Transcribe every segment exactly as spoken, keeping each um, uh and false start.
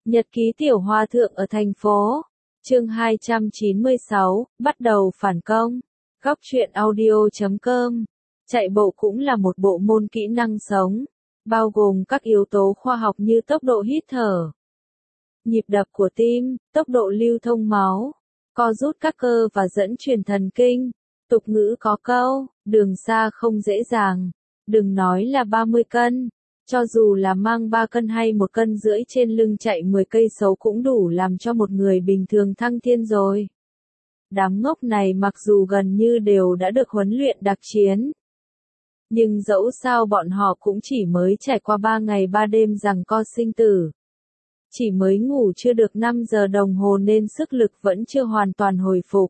Nhật ký tiểu hòa thượng ở thành phố. Chương hai trăm chín mươi sáu, bắt đầu phản công. Góc truyện audio chấm com. Chạy bộ cũng là một bộ môn kỹ năng sống, bao gồm các yếu tố khoa học như tốc độ hít thở, nhịp đập của tim, tốc độ lưu thông máu, co rút các cơ và dẫn truyền thần kinh. Tục ngữ có câu, đường xa không dễ dàng, đừng nói là ba mươi cân. Cho dù là mang ba cân hay một cân rưỡi trên lưng chạy mười cây số cũng đủ làm cho một người bình thường thăng thiên rồi. Đám ngốc này mặc dù gần như đều đã được huấn luyện đặc chiến, nhưng dẫu sao bọn họ cũng chỉ mới trải qua ba ngày ba đêm giằng co sinh tử. Chỉ mới ngủ chưa được năm giờ đồng hồ nên sức lực vẫn chưa hoàn toàn hồi phục.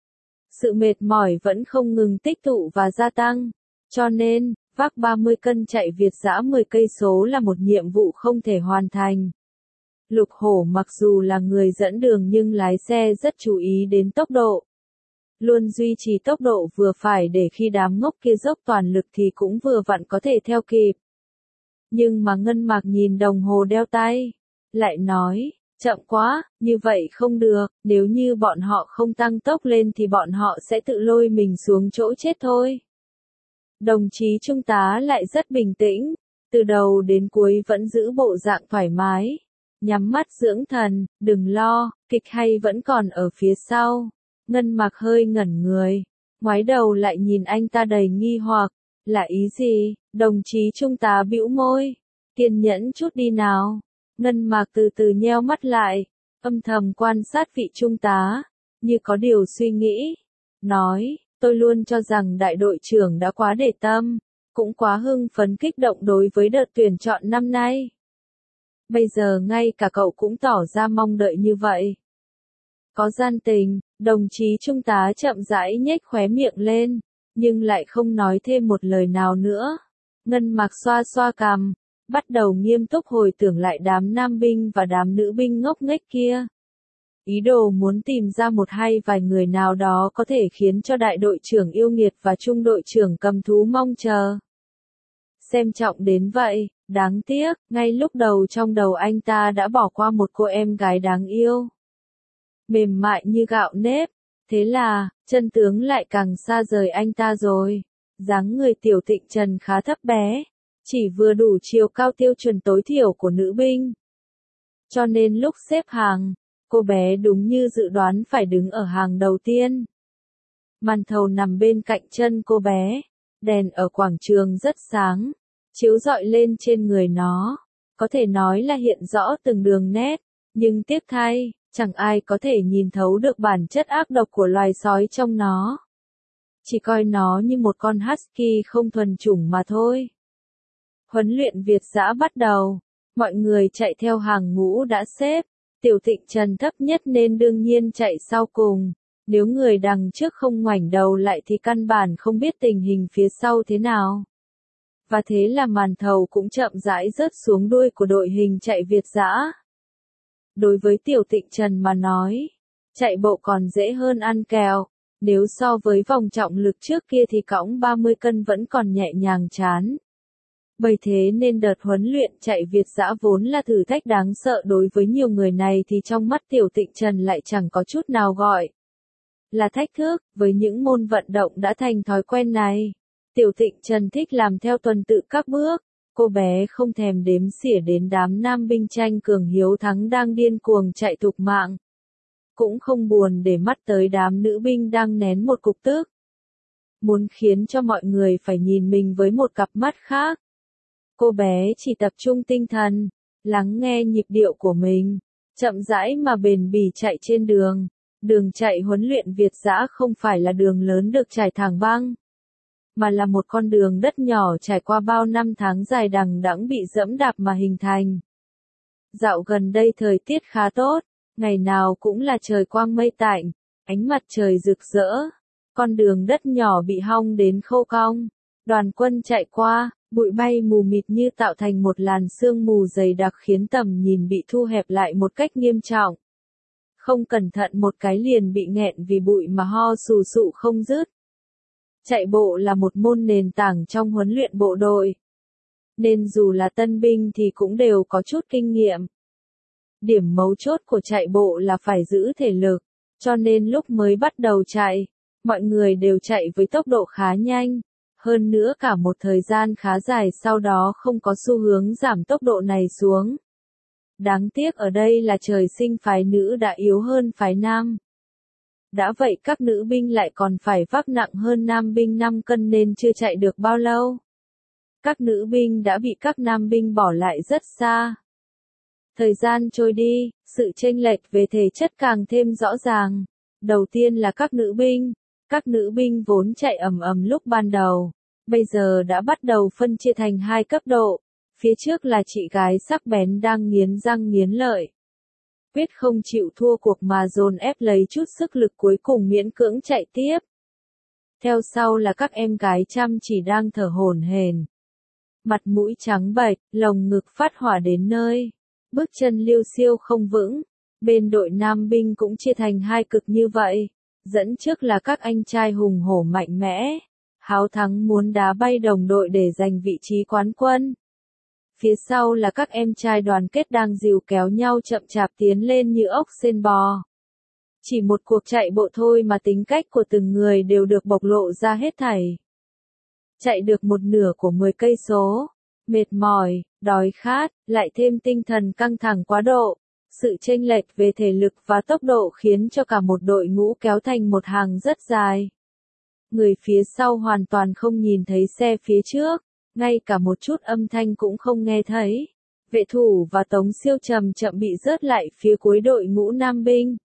Sự mệt mỏi vẫn không ngừng tích tụ và gia tăng, cho nên vác ba mươi cân chạy Việt dã mười cây số là một nhiệm vụ không thể hoàn thành. Lục Hổ mặc dù là người dẫn đường nhưng lái xe rất chú ý đến tốc độ. Luôn duy trì tốc độ vừa phải để khi đám ngốc kia dốc toàn lực thì cũng vừa vặn có thể theo kịp. Nhưng mà Ngân Mạc nhìn đồng hồ đeo tay, lại nói, chậm quá, như vậy không được, nếu như bọn họ không tăng tốc lên thì bọn họ sẽ tự lôi mình xuống chỗ chết thôi. Đồng chí trung tá lại rất bình tĩnh, từ đầu đến cuối vẫn giữ bộ dạng thoải mái, nhắm mắt dưỡng thần, đừng lo, kịch hay vẫn còn ở phía sau. Ngân Mạc hơi ngẩn người, ngoái đầu lại nhìn anh ta đầy nghi hoặc, là ý gì? Đồng chí trung tá bĩu môi, kiên nhẫn chút đi nào. Ngân Mạc từ từ nheo mắt lại, âm thầm quan sát vị trung tá, như có điều suy nghĩ, nói, tôi luôn cho rằng đại đội trưởng đã quá để tâm, cũng quá hưng phấn kích động đối với đợt tuyển chọn năm nay. Bây giờ ngay cả cậu cũng tỏ ra mong đợi như vậy. Có gian tình, đồng chí trung tá chậm rãi nhếch khóe miệng lên, nhưng lại không nói thêm một lời nào nữa. Ngân Mạc xoa xoa cằm, bắt đầu nghiêm túc hồi tưởng lại đám nam binh và đám nữ binh ngốc nghếch kia. Ý đồ muốn tìm ra một hay vài người nào đó có thể khiến cho đại đội trưởng yêu nghiệt và trung đội trưởng cầm thú mong chờ. Xem trọng đến vậy, đáng tiếc, ngay lúc đầu trong đầu anh ta đã bỏ qua một cô em gái đáng yêu, mềm mại như gạo nếp, thế là, chân tướng lại càng xa rời anh ta rồi. Dáng người Tiểu Tịnh Trần khá thấp bé, chỉ vừa đủ chiều cao tiêu chuẩn tối thiểu của nữ binh. Cho nên lúc xếp hàng, cô bé đúng như dự đoán phải đứng ở hàng đầu tiên. Màn thầu nằm bên cạnh chân cô bé, đèn ở quảng trường rất sáng, chiếu rọi lên trên người nó, có thể nói là hiện rõ từng đường nét, nhưng tiếc thay, chẳng ai có thể nhìn thấu được bản chất ác độc của loài sói trong nó. Chỉ coi nó như một con husky không thuần chủng mà thôi. Huấn luyện Việt dã bắt đầu, mọi người chạy theo hàng ngũ đã xếp, Tiểu Tịnh Trần thấp nhất nên đương nhiên chạy sau cùng, nếu người đằng trước không ngoảnh đầu lại thì căn bản không biết tình hình phía sau thế nào. Và thế là màn thầu cũng chậm rãi rớt xuống đuôi của đội hình chạy Việt dã. Đối với Tiểu Tịnh Trần mà nói, chạy bộ còn dễ hơn ăn kẹo, nếu so với vòng trọng lực trước kia thì cõng ba mươi cân vẫn còn nhẹ nhàng chán. Bởi thế nên đợt huấn luyện chạy Việt dã vốn là thử thách đáng sợ đối với nhiều người này thì trong mắt Tiểu Tịnh Trần lại chẳng có chút nào gọi là thách thức. Với những môn vận động đã thành thói quen này, Tiểu Tịnh Trần thích làm theo tuần tự các bước. Cô bé không thèm đếm xỉa đến đám nam binh tranh cường hiếu thắng đang điên cuồng chạy thục mạng, cũng không buồn để mắt tới đám nữ binh đang nén một cục tức, muốn khiến cho mọi người phải nhìn mình với một cặp mắt khác. Cô bé chỉ tập trung tinh thần, lắng nghe nhịp điệu của mình, chậm rãi mà bền bỉ chạy trên đường. Đường chạy huấn luyện Việt dã không phải là đường lớn được trải thẳng băng, mà là một con đường đất nhỏ trải qua bao năm tháng dài đằng đẵng bị dẫm đạp mà hình thành. Dạo gần đây thời tiết khá tốt, ngày nào cũng là trời quang mây tạnh, ánh mặt trời rực rỡ, con đường đất nhỏ bị hong đến khô cong. Đoàn quân chạy qua, bụi bay mù mịt như tạo thành một làn sương mù dày đặc khiến tầm nhìn bị thu hẹp lại một cách nghiêm trọng. Không cẩn thận một cái liền bị nghẹn vì bụi mà ho sù sụ không dứt. Chạy bộ là một môn nền tảng trong huấn luyện bộ đội, nên dù là tân binh thì cũng đều có chút kinh nghiệm. Điểm mấu chốt của chạy bộ là phải giữ thể lực, cho nên lúc mới bắt đầu chạy, mọi người đều chạy với tốc độ khá nhanh, hơn nữa cả một thời gian khá dài sau đó không có xu hướng giảm tốc độ này xuống. Đáng tiếc ở đây là trời sinh phái nữ đã yếu hơn phái nam. Đã vậy các nữ binh lại còn phải vác nặng hơn nam binh năm cân nên chưa chạy được bao lâu. Các nữ binh đã bị các nam binh bỏ lại rất xa. Thời gian trôi đi, sự chênh lệch về thể chất càng thêm rõ ràng. Đầu tiên là các nữ binh. Các nữ binh vốn chạy ầm ầm lúc ban đầu, bây giờ đã bắt đầu phân chia thành hai cấp độ. Phía trước là chị gái sắc bén đang nghiến răng nghiến lợi, quyết không chịu thua cuộc mà dồn ép lấy chút sức lực cuối cùng miễn cưỡng chạy tiếp. Theo sau là các em gái chăm chỉ đang thở hổn hển, mặt mũi trắng bệch, lồng ngực phát hỏa đến nơi, bước chân liêu xiêu không vững. Bên đội nam binh cũng chia thành hai cực như vậy, dẫn trước là các anh trai hùng hổ mạnh mẽ, háo thắng muốn đá bay đồng đội để giành vị trí quán quân. Phía sau là các em trai đoàn kết đang dìu kéo nhau chậm chạp tiến lên như ốc sên bò. Chỉ một cuộc chạy bộ thôi mà tính cách của từng người đều được bộc lộ ra hết thảy. Chạy được một nửa của mười cây số, mệt mỏi, đói khát, lại thêm tinh thần căng thẳng quá độ. Sự chênh lệch về thể lực và tốc độ khiến cho cả một đội ngũ kéo thành một hàng rất dài. Người phía sau hoàn toàn không nhìn thấy xe phía trước, ngay cả một chút âm thanh cũng không nghe thấy. Vệ thủ và Tống Siêu chậm chậm bị rớt lại phía cuối đội ngũ nam binh.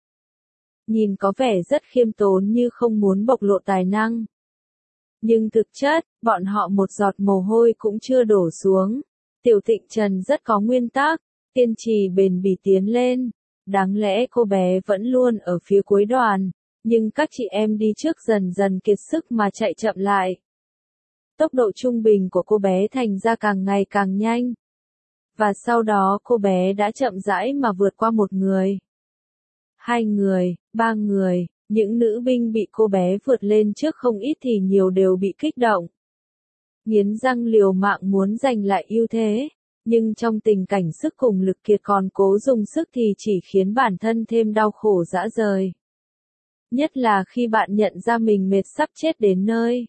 Nhìn có vẻ rất khiêm tốn như không muốn bộc lộ tài năng. Nhưng thực chất, bọn họ một giọt mồ hôi cũng chưa đổ xuống. Tiểu Tịnh Trần rất có nguyên tắc, kiên trì bền bỉ tiến lên. Đáng lẽ cô bé vẫn luôn ở phía cuối đoàn, nhưng các chị em đi trước dần dần kiệt sức mà chạy chậm lại. Tốc độ trung bình của cô bé thành ra càng ngày càng nhanh. Và sau đó cô bé đã chậm rãi mà vượt qua một người, hai người, ba người. Những nữ binh bị cô bé vượt lên trước không ít thì nhiều đều bị kích động. Nghiến răng liều mạng muốn giành lại ưu thế, nhưng trong tình cảnh sức cùng lực kiệt còn cố dùng sức thì chỉ khiến bản thân thêm đau khổ rã rời. Nhất là khi bạn nhận ra mình mệt sắp chết đến nơi.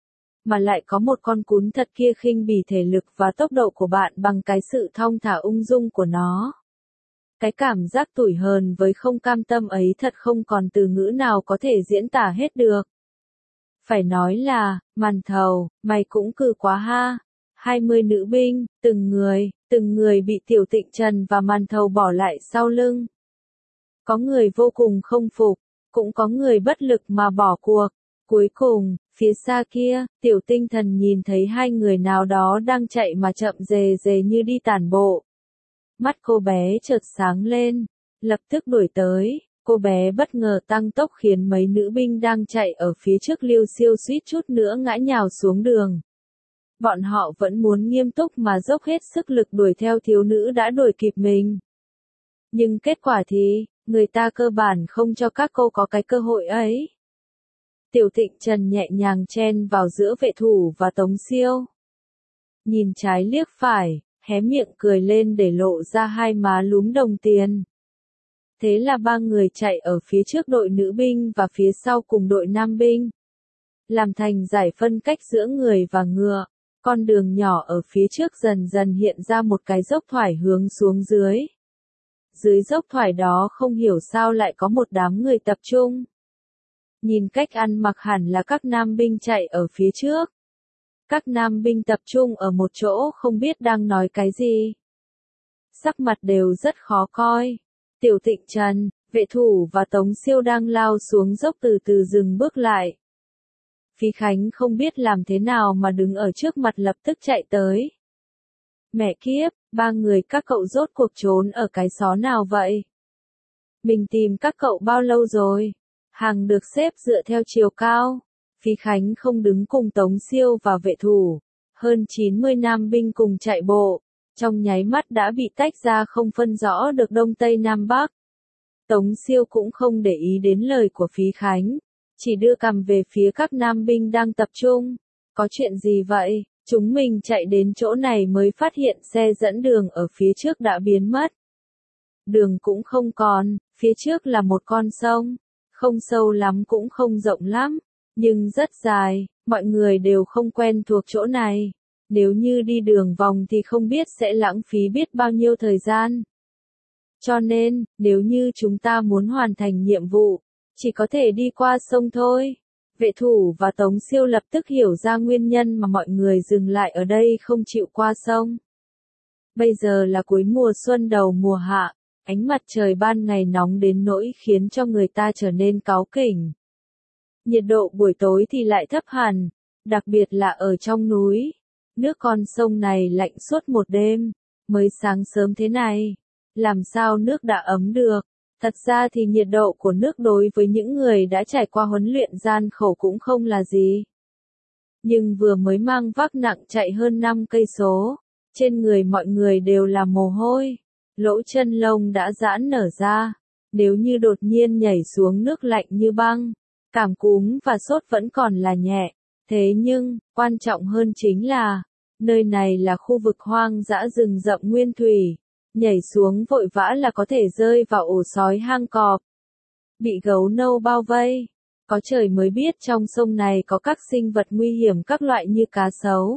Mà lại có một con cún thật kia khinh bỉ thể lực và tốc độ của bạn bằng cái sự thong thả ung dung của nó. Cái cảm giác tủi hờn với không cam tâm ấy thật không còn từ ngữ nào có thể diễn tả hết được. Phải nói là, Màn Thầu, mày cũng cừ quá ha. hai mươi nữ binh, từng người, từng người bị Tiểu Tịnh Trần và Màn Thầu bỏ lại sau lưng. Có người vô cùng không phục, cũng có người bất lực mà bỏ cuộc. Cuối cùng, phía xa kia, Tiểu Tinh Thần nhìn thấy hai người nào đó đang chạy mà chậm rề rề như đi tản bộ. Mắt cô bé chợt sáng lên, lập tức đuổi tới. Cô bé bất ngờ tăng tốc khiến mấy nữ binh đang chạy ở phía trước liêu xiêu suýt chút nữa ngã nhào xuống đường. Bọn họ vẫn muốn nghiêm túc mà dốc hết sức lực đuổi theo thiếu nữ đã đuổi kịp mình. Nhưng kết quả thì, người ta cơ bản không cho các cô có cái cơ hội ấy. Tiểu Tịnh Trần nhẹ nhàng chen vào giữa vệ thủ và Tống Siêu. Nhìn trái liếc phải, hé miệng cười lên để lộ ra hai má lúm đồng tiền. Thế là ba người chạy ở phía trước đội nữ binh và phía sau cùng đội nam binh. Làm thành giải phân cách giữa người và ngựa, con đường nhỏ ở phía trước dần dần hiện ra một cái dốc thoải hướng xuống dưới. Dưới dốc thoải đó không hiểu sao lại có một đám người tập trung. Nhìn cách ăn mặc hẳn là các nam binh chạy ở phía trước. Các nam binh tập trung ở một chỗ không biết đang nói cái gì. Sắc mặt đều rất khó coi. Tiểu Tịnh Trần, vệ thủ và Tống Siêu đang lao xuống dốc từ từ dừng bước lại. Phí Khánh không biết làm thế nào mà đứng ở trước mặt lập tức chạy tới. Mẹ kiếp, ba người các cậu rốt cuộc trốn ở cái xó nào vậy? Mình tìm các cậu bao lâu rồi? Hàng được xếp dựa theo chiều cao. Phí Khánh không đứng cùng Tống Siêu và vệ thủ. Hơn chín mươi nam binh cùng chạy bộ. Trong nháy mắt đã bị tách ra không phân rõ được Đông Tây Nam Bắc. Tống Siêu cũng không để ý đến lời của Phí Khánh. Chỉ đưa cằm về phía các nam binh đang tập trung. Có chuyện gì vậy? Chúng mình chạy đến chỗ này mới phát hiện xe dẫn đường ở phía trước đã biến mất. đường cũng không còn, phía trước là một con sông, không sâu lắm cũng không rộng lắm, nhưng rất dài, mọi người đều không quen thuộc chỗ này. Nếu như đi đường vòng thì không biết sẽ lãng phí biết bao nhiêu thời gian. Cho nên, nếu như chúng ta muốn hoàn thành nhiệm vụ, chỉ có thể đi qua sông thôi. Vệ thủ và Tống Siêu lập tức hiểu ra nguyên nhân mà mọi người dừng lại ở đây không chịu qua sông. Bây giờ là cuối mùa xuân đầu mùa hạ, ánh mặt trời ban ngày nóng đến nỗi khiến cho người ta trở nên cáu kỉnh. Nhiệt độ buổi tối thì lại thấp hẳn, đặc biệt là ở trong núi. Nước con sông này lạnh suốt một đêm, mới sáng sớm thế này. Làm sao nước đã ấm được? Thật ra thì nhiệt độ của nước đối với những người đã trải qua huấn luyện gian khổ cũng không là gì. Nhưng vừa mới mang vác nặng chạy hơn năm cây số, trên người mọi người đều là mồ hôi, lỗ chân lông đã giãn nở ra. Nếu như đột nhiên nhảy xuống nước lạnh như băng, cảm cúm và sốt vẫn còn là nhẹ. Thế nhưng, quan trọng hơn chính là, nơi này là khu vực hoang dã rừng rậm nguyên thủy. Nhảy xuống vội vã là có thể rơi vào ổ sói hang cọp. Bị gấu nâu bao vây. Có trời mới biết trong sông này có các sinh vật nguy hiểm các loại như cá sấu,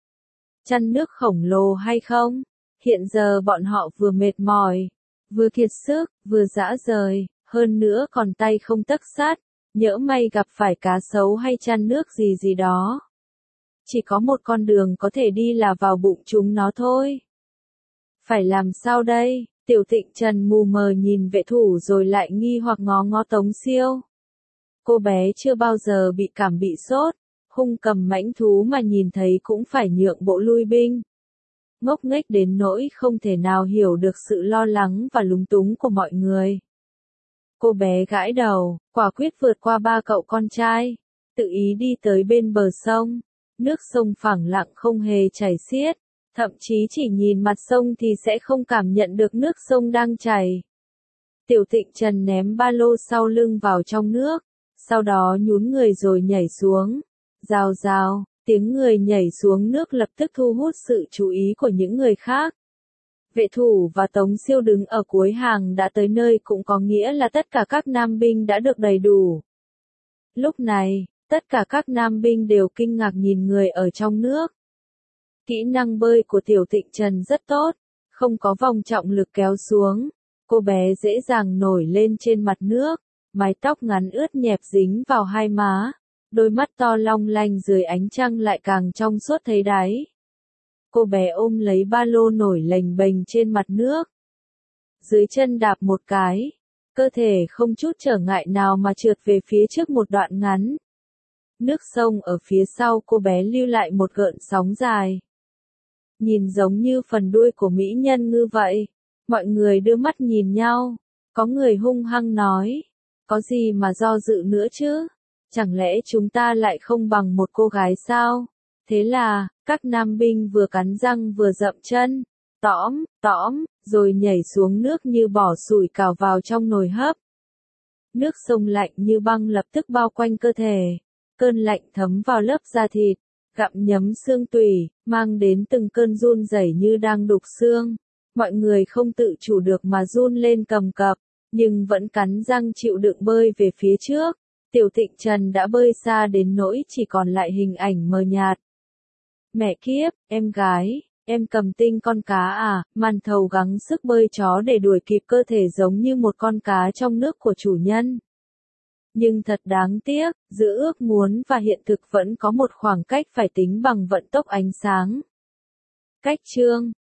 chăn nước khổng lồ hay không. Hiện giờ bọn họ vừa mệt mỏi, vừa kiệt sức, vừa dã rời, hơn nữa còn tay không tấc sắt, nhỡ may gặp phải cá sấu hay chăn nước gì gì đó. Chỉ có một con đường có thể đi là vào bụng chúng nó thôi. Phải làm sao đây? Tiểu Tịnh Trần mù mờ nhìn vệ thủ rồi lại nghi hoặc ngó ngó Tống Siêu. Cô bé chưa bao giờ bị cảm bị sốt, hung cầm mãnh thú mà nhìn thấy cũng phải nhượng bộ lui binh. Ngốc nghếch đến nỗi không thể nào hiểu được sự lo lắng và lúng túng của mọi người. Cô bé gãi đầu, quả quyết vượt qua ba cậu con trai, tự ý đi tới bên bờ sông. Nước sông phẳng lặng không hề chảy xiết. Thậm chí chỉ nhìn mặt sông thì sẽ không cảm nhận được nước sông đang chảy. Tiểu Tịnh Trần ném ba lô sau lưng vào trong nước, sau đó nhún người rồi nhảy xuống. Rào rào, tiếng người nhảy xuống nước lập tức thu hút sự chú ý của những người khác. Vệ thủ và Tống Siêu đứng ở cuối hàng đã tới nơi cũng có nghĩa là tất cả các nam binh đã được đầy đủ. Lúc này, tất cả các nam binh đều kinh ngạc nhìn người ở trong nước. Kỹ năng bơi của Tiểu Tịnh Trần rất tốt, không có vòng trọng lực kéo xuống. Cô bé dễ dàng nổi lên trên mặt nước, mái tóc ngắn ướt nhẹp dính vào hai má, đôi mắt to long lanh dưới ánh trăng lại càng trong suốt thấy đáy. Cô bé ôm lấy ba lô nổi lềnh bềnh trên mặt nước. Dưới chân đạp một cái, cơ thể không chút trở ngại nào mà trượt về phía trước một đoạn ngắn. Nước sông ở phía sau cô bé lưu lại một gợn sóng dài. Nhìn giống như phần đuôi của mỹ nhân ngư vậy. Mọi người đưa mắt nhìn nhau. Có người hung hăng nói. Có gì mà do dự nữa chứ? Chẳng lẽ chúng ta lại không bằng một cô gái sao? Thế là, các nam binh vừa cắn răng vừa dậm chân. Tõm, tõm, rồi nhảy xuống nước như bỏ sủi cảo vào trong nồi hấp. Nước sông lạnh như băng lập tức bao quanh cơ thể. Cơn lạnh thấm vào lớp da thịt, gặm nhấm xương tủy, mang đến từng cơn run rẩy như đang đục xương. Mọi người không tự chủ được mà run lên cầm cập, nhưng vẫn cắn răng chịu đựng bơi về phía trước. Tiểu Tịnh Trần đã bơi xa đến nỗi chỉ còn lại hình ảnh mờ nhạt. Mẹ kiếp, em gái, em cầm tinh con cá à? Màn thầu gắng sức bơi chó để đuổi kịp cơ thể giống như một con cá trong nước của chủ nhân. Nhưng thật đáng tiếc, giữa ước muốn và hiện thực vẫn có một khoảng cách phải tính bằng vận tốc ánh sáng. Cách chương